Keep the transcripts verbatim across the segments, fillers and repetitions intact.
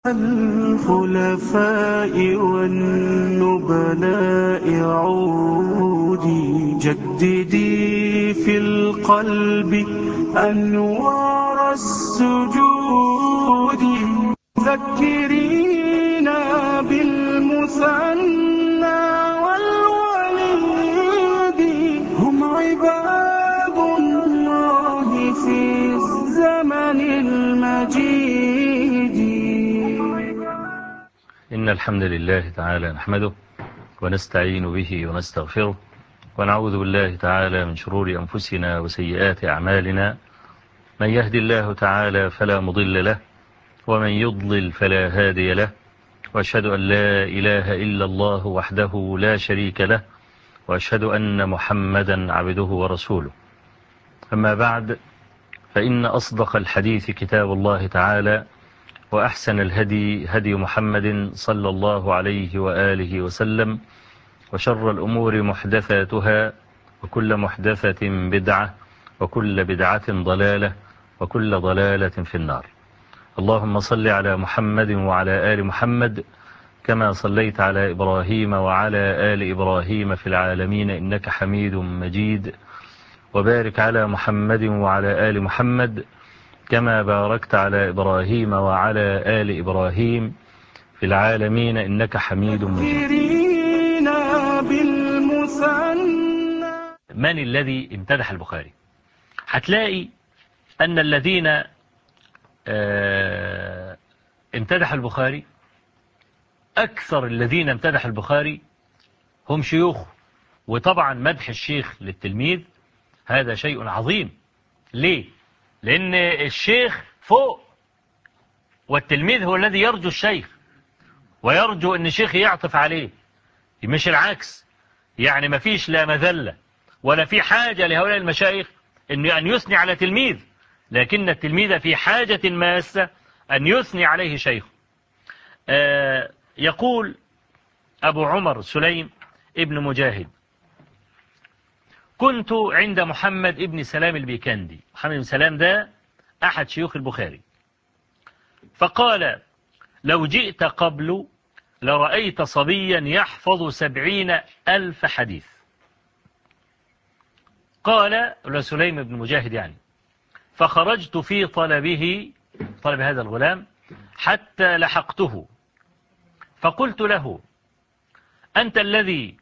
الخلفاء والنبلاء عودي جددي في القلب أنوار السجود ذكرينا بالمثنى والوليد هم عباد الله في الزمن المجيد. إن الحمد لله تعالى نحمده ونستعين به ونستغفره ونعوذ بالله تعالى من شرور أنفسنا وسيئات أعمالنا. من يهدي الله تعالى فلا مضل له ومن يضلل فلا هادي له، وأشهد أن لا إله إلا الله وحده لا شريك له، وأشهد أن محمدا عبده ورسوله. أما بعد، فإن أصدق الحديث كتاب الله تعالى، وأحسن الهدي هدي محمد صلى الله عليه وآله وسلم، وشر الأمور محدثاتها، وكل محدثة بدعة، وكل بدعة ضلالة، وكل ضلالة في النار. اللهم صل على محمد وعلى آل محمد كما صليت على إبراهيم وعلى آل إبراهيم في العالمين إنك حميد مجيد، وبارك على محمد وعلى آل محمد كما باركت على إبراهيم وعلى آل إبراهيم في العالمين إنك حميد مجيد. من الذي امتدح البخاري؟ هتلاقي أن الذين امتدح البخاري، أكثر الذين امتدح البخاري هم شيوخه. وطبعا مدح الشيخ للتلميذ هذا شيء عظيم. ليه؟ لأن الشيخ فوق، والتلميذ هو الذي يرجو الشيخ ويرجو أن الشيخ يعطف عليه، مش العكس. يعني ما فيش لا مذلة ولا في حاجة لهؤلاء المشايخ أن يثني على تلميذ، لكن التلميذ في حاجة ماسة أن يثني عليه شيخ. آه يقول أبو عمر سليم ابن مجاهد: كنت عند محمد ابن سلام البيكندي. محمد بن سلام ده أحد شيوخ البخاري. فقال: لو جئت قبل لرأيت صبيا يحفظ سبعين ألف حديث. قال لسليم بن مجاهد يعني: فخرجت في طلبه، طلب هذا الغلام، حتى لحقته، فقلت له: أنت الذي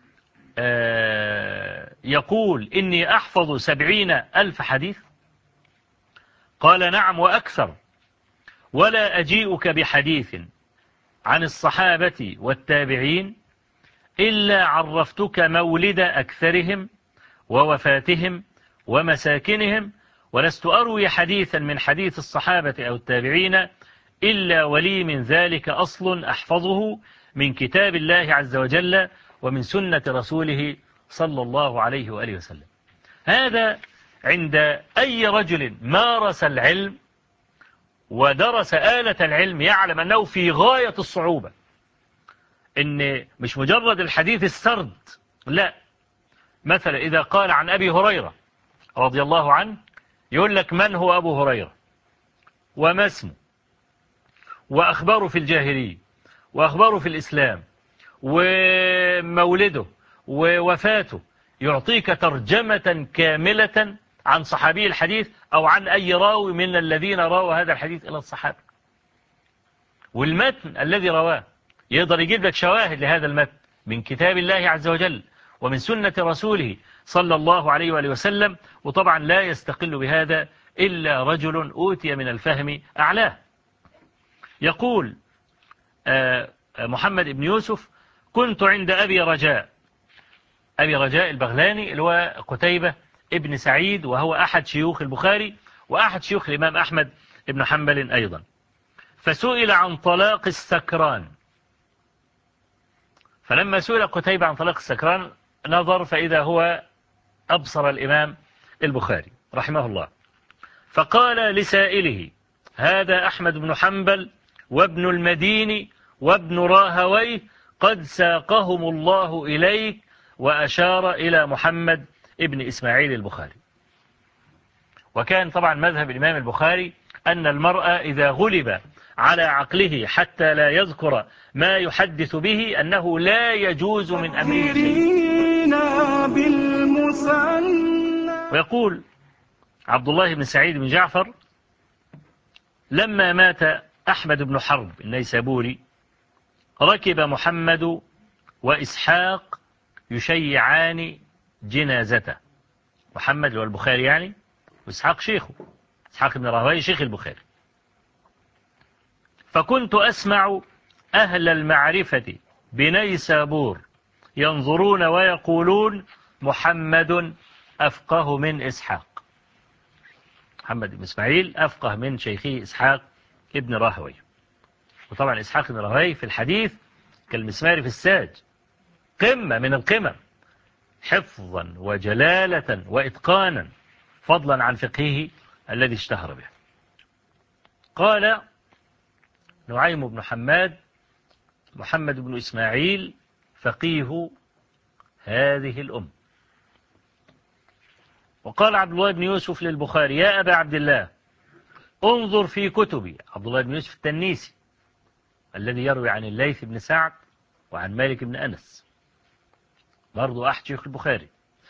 يقول إني أحفظ سبعين ألف حديث؟ قال: نعم وأكثر، ولا أجيئك بحديث عن الصحابة والتابعين إلا عرفتك مولد أكثرهم ووفاتهم ومساكنهم، ولست أروي حديثا من حديث الصحابة أو التابعين إلا ولي من ذلك أصل أحفظه من كتاب الله عز وجل ومن سنة رسوله صلى الله عليه وآله وسلم. هذا عند أي رجل مارس العلم ودرس آلة العلم يعلم أنه في غاية الصعوبة، إن مش مجرد الحديث السرد، لا. مثلا إذا قال عن أبي هريرة رضي الله عنه، يقول لك من هو أبو هريرة، وما اسمه، وأخباره في الجاهلية، وأخباره في الإسلام، ومولده ووفاته. يعطيك ترجمة كاملة عن صحابي الحديث أو عن أي راوي من الذين راوا هذا الحديث إلى الصحابة، والمتن الذي رواه. يقدر يجيب لك شواهد لهذا المتن من كتاب الله عز وجل ومن سنة رسوله صلى الله عليه وآله وسلم. وطبعا لا يستقل بهذا إلا رجل أوتي من الفهم أعلاه. يقول محمد بن يوسف: كنت عند أبي رجاء، أبي رجاء البغلاني اللي هو قتيبة ابن سعيد، وهو أحد شيوخ البخاري وأحد شيوخ الإمام أحمد بن حنبل أيضا. فسئل عن طلاق السكران، فلما سئل قتيبة عن طلاق السكران نظر فإذا هو أبصر الإمام البخاري رحمه الله، فقال لسائله: هذا أحمد بن حنبل وابن المديني وابن راهويه قد ساقهم الله إليك، وأشار إلى محمد ابن إسماعيل البخاري. وكان طبعا مذهب الإمام البخاري أن المرأة إذا غلب على عقله حتى لا يذكر ما يحدث به أنه لا يجوز من أمره شيء. ويقول عبد الله بن سعيد بن جعفر: لما مات أحمد بن حرب النيسابوري ركب محمد وإسحاق يشيعان جنازته. محمد هو البخاري يعني، وإسحاق شيخه، إسحاق بن راهويه شيخ البخاري. فكنت أسمع أهل المعرفة بنيسابور ينظرون ويقولون: محمد أفقه من إسحاق. محمد بن إسماعيل أفقه من شيخه إسحاق ابن راهويه. وطبعا إسحاق بن راهويه في الحديث كالمسمار في الساج، قمة من القمم حفظا وجلالة وإتقانا، فضلا عن فقهه الذي اشتهر به. قال نعيم بن حماد: محمد بن إسماعيل فقيه هذه الأمة. وقال عبد الله بن يوسف للبخاري: يا أبا عبد الله انظر في كتبي. عبد الله بن يوسف التنيسي الذي يروي عن الليث بن سعد وعن مالك بن أنس، برضو أحد شيخ البخاري.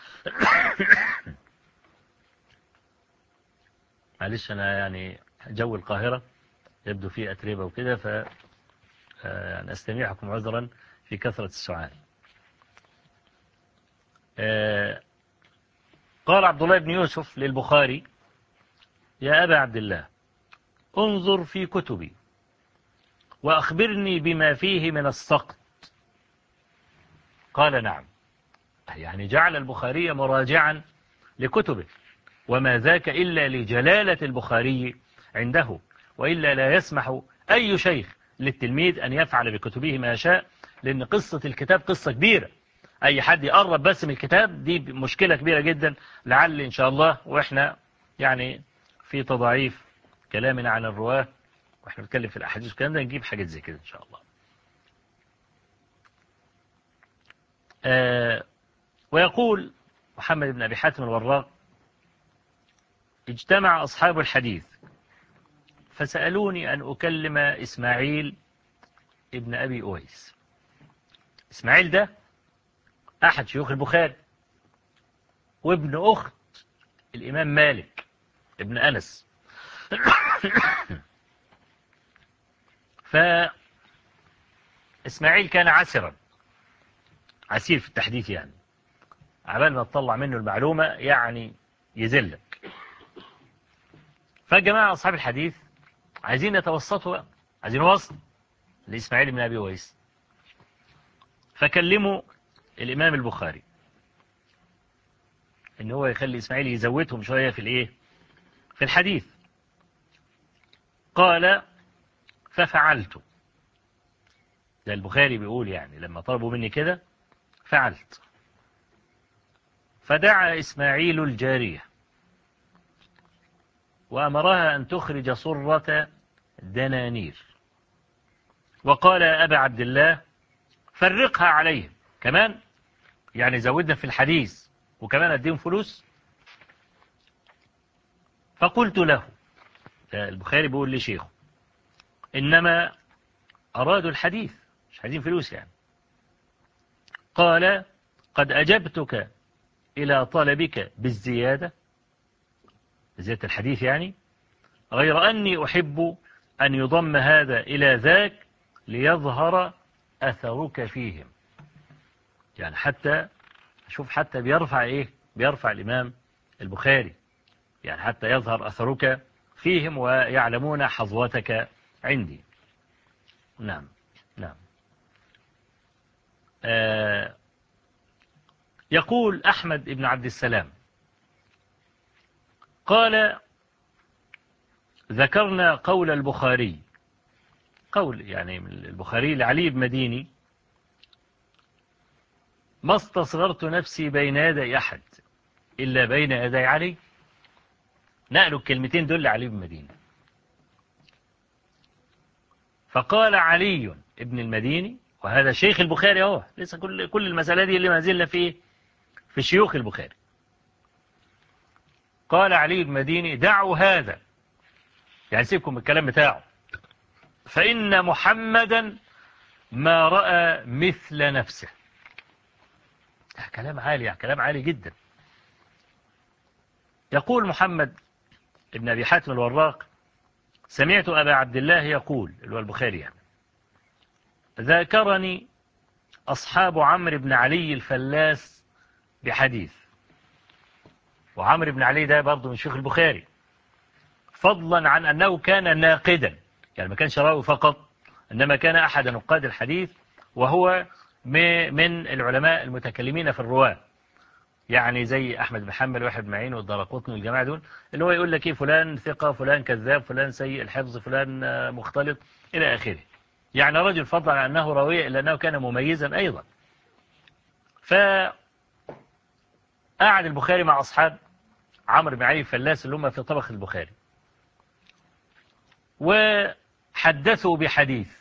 معلش أنا يعني جو القاهرة يبدو فيه أتربة وكده، ف يعني أستميحكم عذرا في كثرة السؤال. قال عبد الله بن يوسف للبخاري: يا أبا عبد الله انظر في كتبي وأخبرني بما فيه من السقط. قال: نعم. يعني جعل البخاري مراجعا لكتبه، وما ذاك إلا لجلالة البخاري عنده، وإلا لا يسمح أي شيخ للتلميذ أن يفعل بكتبه ما شاء، لأن قصة الكتاب قصة كبيرة. أي حد يقرب بس من الكتاب دي مشكلة كبيرة جدا. لعل إن شاء الله وإحنا يعني في تضعيف كلامنا عن الرواة وإحنا بنتكلم في الأحاديث والكلام ده نجيب حاجات زي كده إن شاء الله. آه ويقول محمد بن أبي حاتم الوراق: اجتمع أصحاب الحديث فسألوني أن أكلم إسماعيل ابن أبي أويس. إسماعيل ده أحد شيوخ البخاري وابن أخت الإمام مالك ابن أنس. فإسماعيل كان عسرا، عسير في التحديث، يعني عبال ما تطلع منه المعلومة يعني يذلك. فجماعة أصحاب الحديث عايزين يتوسطوا بقى، عايزين وسط لإسماعيل بن أبي أويس. فكلموا الإمام البخاري إن هو يخلي إسماعيل يزودهم شوية في الإيه؟ في الحديث. قال: ففعلت. ده البخاري بيقول يعني لما طلبوا مني كده فعلت. فدعا إسماعيل الجارية وأمرها أن تخرج صرة دنانير، وقال: يا أبا عبد الله فرقها عليهم كمان، يعني زودنا في الحديث وكمان أديهم فلوس. فقلت له، البخاري بيقول لشيخه: إنما أرادوا الحديث مش عايزين فلوس يعني. قال: قد أجبتك إلى طلبك بالزيادة، زيادة الحديث يعني، غير أني أحب أن يضم هذا إلى ذاك ليظهر أثرك فيهم. يعني حتى شوف، حتى بيرفع إيه؟ بيرفع الإمام البخاري، يعني حتى يظهر أثرك فيهم ويعلمون حظوتك عندي. نعم نعم. آه يقول أحمد بن عبد السلام: قال: ذكرنا قول البخاري، قول يعني البخاري لعلي بن مديني: ما استصغرت نفسي بين يدي أحد إلا بين يدي علي. نقلوا الكلمتين دول لعلي بن مديني. فقال علي ابن المديني، وهذا شيخ البخاري اهو، لسه كل كل المسألة دي اللي ما زلنا فيه في شيوخ البخاري. قال علي بن المديني: دعوا هذا، يعني سيبكم من الكلام بتاعه، فإن محمدا ما رأى مثل نفسه. كلام عالي، كلام عالي جدا. يقول محمد ابن أبي حاتم الوراق: سمعت أبا عبد الله يقول، اللي هو البخاري يعني: ذاكرني أصحاب عمرو بن علي الفلاس بحديث. وعمرو بن علي ده برضه من شيوخ البخاري، فضلا عن أنه كان ناقدا، يعني ما كانش راوي فقط، إنما كان أحد نقاد الحديث، وهو من العلماء المتكلمين في الرواة، يعني زي أحمد بن حنبل ويحيى بن معين والدارقطني والجماعة دول، اللي هو يقول لك إيه، فلان ثقة، فلان كذاب، فلان سيء الحفظ، فلان مختلط إلى آخره. يعني رجل فضلا عن أنه راوي إلا أنه كان مميزا أيضا. فقعد البخاري مع أصحاب عمرو بن علي الفلاس اللي هم في طبق البخاري، وحدثوا بحديث،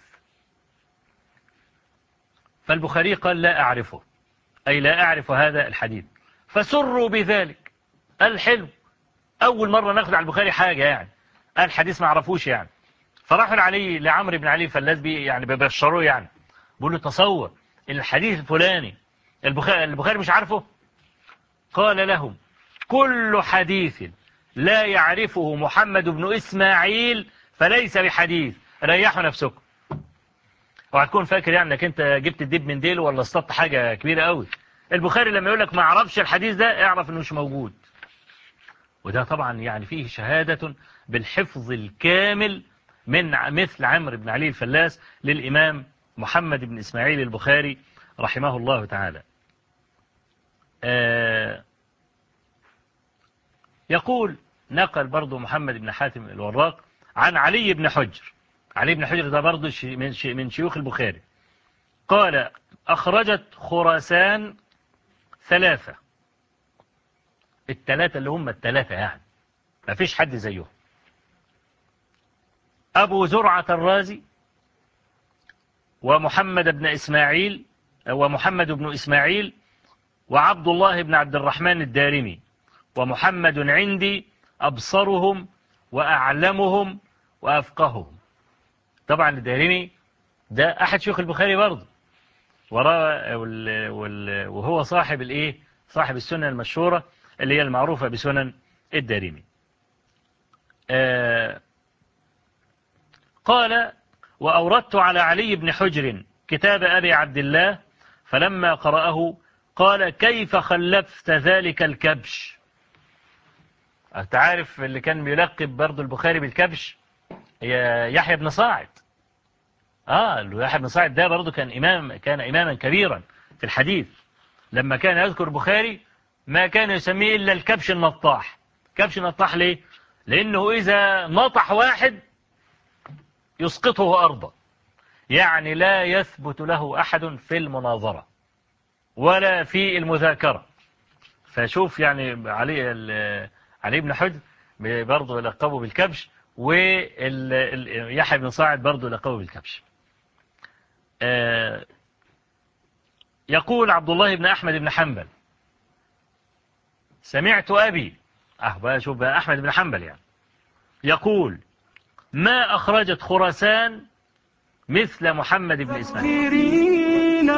فالبخاري قال: لا أعرفه، أي لا أعرف هذا الحديث. فسروا بذلك، قال: حلو، أول مرة ناخد على البخاري حاجة يعني، قال حديث ما عرفوش يعني. فراحوا علي لعمرو بن علي الفلاس بيه يعني ببشروه، يعني بيقول له: تصور الحديث الفلاني البخاري, البخاري مش عارفه. قال لهم: كل حديث لا يعرفه محمد بن إسماعيل فليس بحديث، ريحوا نفسكم. وهتكون فاكر يعني انك انت جبت الدب من ديله ولا اصطدت حاجة كبيرة قوي. البخاري لما يقول لك ما عرفش الحديث ده، اعرف انه مش موجود. وده طبعا يعني فيه شهادة بالحفظ الكامل من مثل عمرو بن علي الفلاس للإمام محمد بن إسماعيل البخاري رحمه الله تعالى. آه يقول نقل برضو محمد بن حاتم الوراق عن علي بن حجر. علي بن حجر ده برضو من شيوخ البخاري، قال: أخرجت خراسان ثلاثة، الثلاثة اللي هم الثلاثة يعني ما فيش حد زيهم: أبو زرعة الرازي، ومحمد بن إسماعيل ومحمد بن إسماعيل وعبد الله بن عبد الرحمن الدارمي، ومحمد عندي أبصرهم وأعلمهم وأفقههم. طبعا الدارمي ده أحد شيوخ البخاري برضه، وهو صاحب الإيه؟ صاحب السنة المشهورة اللي هي المعروفة بسنن الدارمي. آه قال: وأوردت على علي بن حجر كتاب أبي عبد الله، فلما قرأه قال: كيف خلفت ذلك الكبش؟ أنت عارف اللي كان بيلقب برضو البخاري بالكبش يحيى بن صاعد. آه يحيى بن صاعد ده برضو كان إمام، كان إماما كبيرا في الحديث. لما كان يذكر البخاري ما كان يسميه إلا الكبش النطاح. كبش النطاح ليه؟ لأنه إذا نطح واحد يسقطه أرضا، يعني لا يثبت له أحد في المناظرة ولا في المذاكرة. فشوف يعني علي علي بن حجر برضه لقبه بالكبش، ويحيى بن صاعد برضه لقبه بالكبش. يقول عبد الله بن أحمد بن حنبل: سمعت أبي، أه بقى شوف بقى أحمد بن حنبل يعني، يقول: ما أخرجت خراسان مثل محمد بن إسماعيل.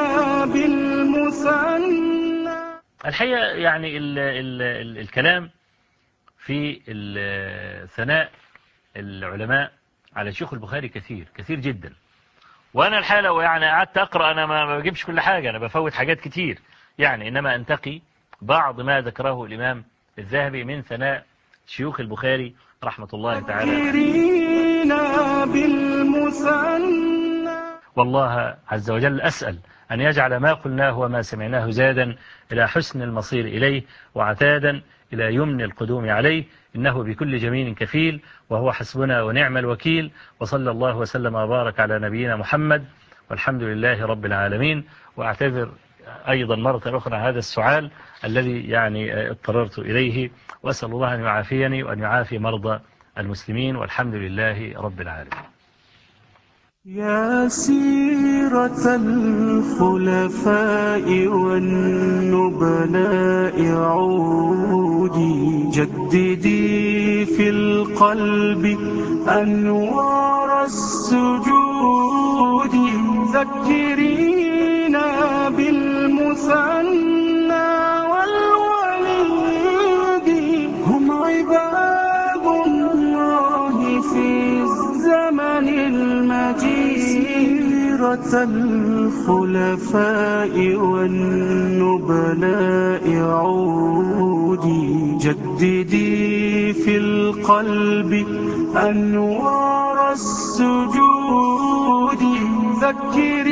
الحقيقة يعني ال ال ال الكلام في ثناء العلماء على شيوخ البخاري كثير كثير جدا. وأنا الحقيقة لو يعني قعدت أقرأ أنا ما بجيبش كل حاجة، أنا بفوت حاجات كتير يعني، إنما أنتقي بعض ما ذكره الإمام الذهبي من ثناء شيوخ البخاري رحمة الله تعالى. والله عز وجل أسأل أن يجعل ما قلناه وما سمعناه زادا إلى حسن المصير إليه، وعتادا إلى يمن القدوم عليه، إنه بكل جميل كفيل، وهو حسبنا ونعم الوكيل. وصلى الله وسلم وبارك على نبينا محمد، والحمد لله رب العالمين. وأعتذر أيضا مرة أخرى هذا السؤال الذي يعني اضطررت إليه، وأسأل الله أن يعافيني وأن يعافي مرضى المسلمين، والحمد لله رب العالمين. يا سيرة الخلفاء والنبلاء عودي، جددي في القلب القلب أنوار السجود ذكرينا بالمثنى والوليد هم عباد الله في الزمن المجيد سيرة الخلفاء والنبلاء عودي جددي في القلب أنوار السجود ذكري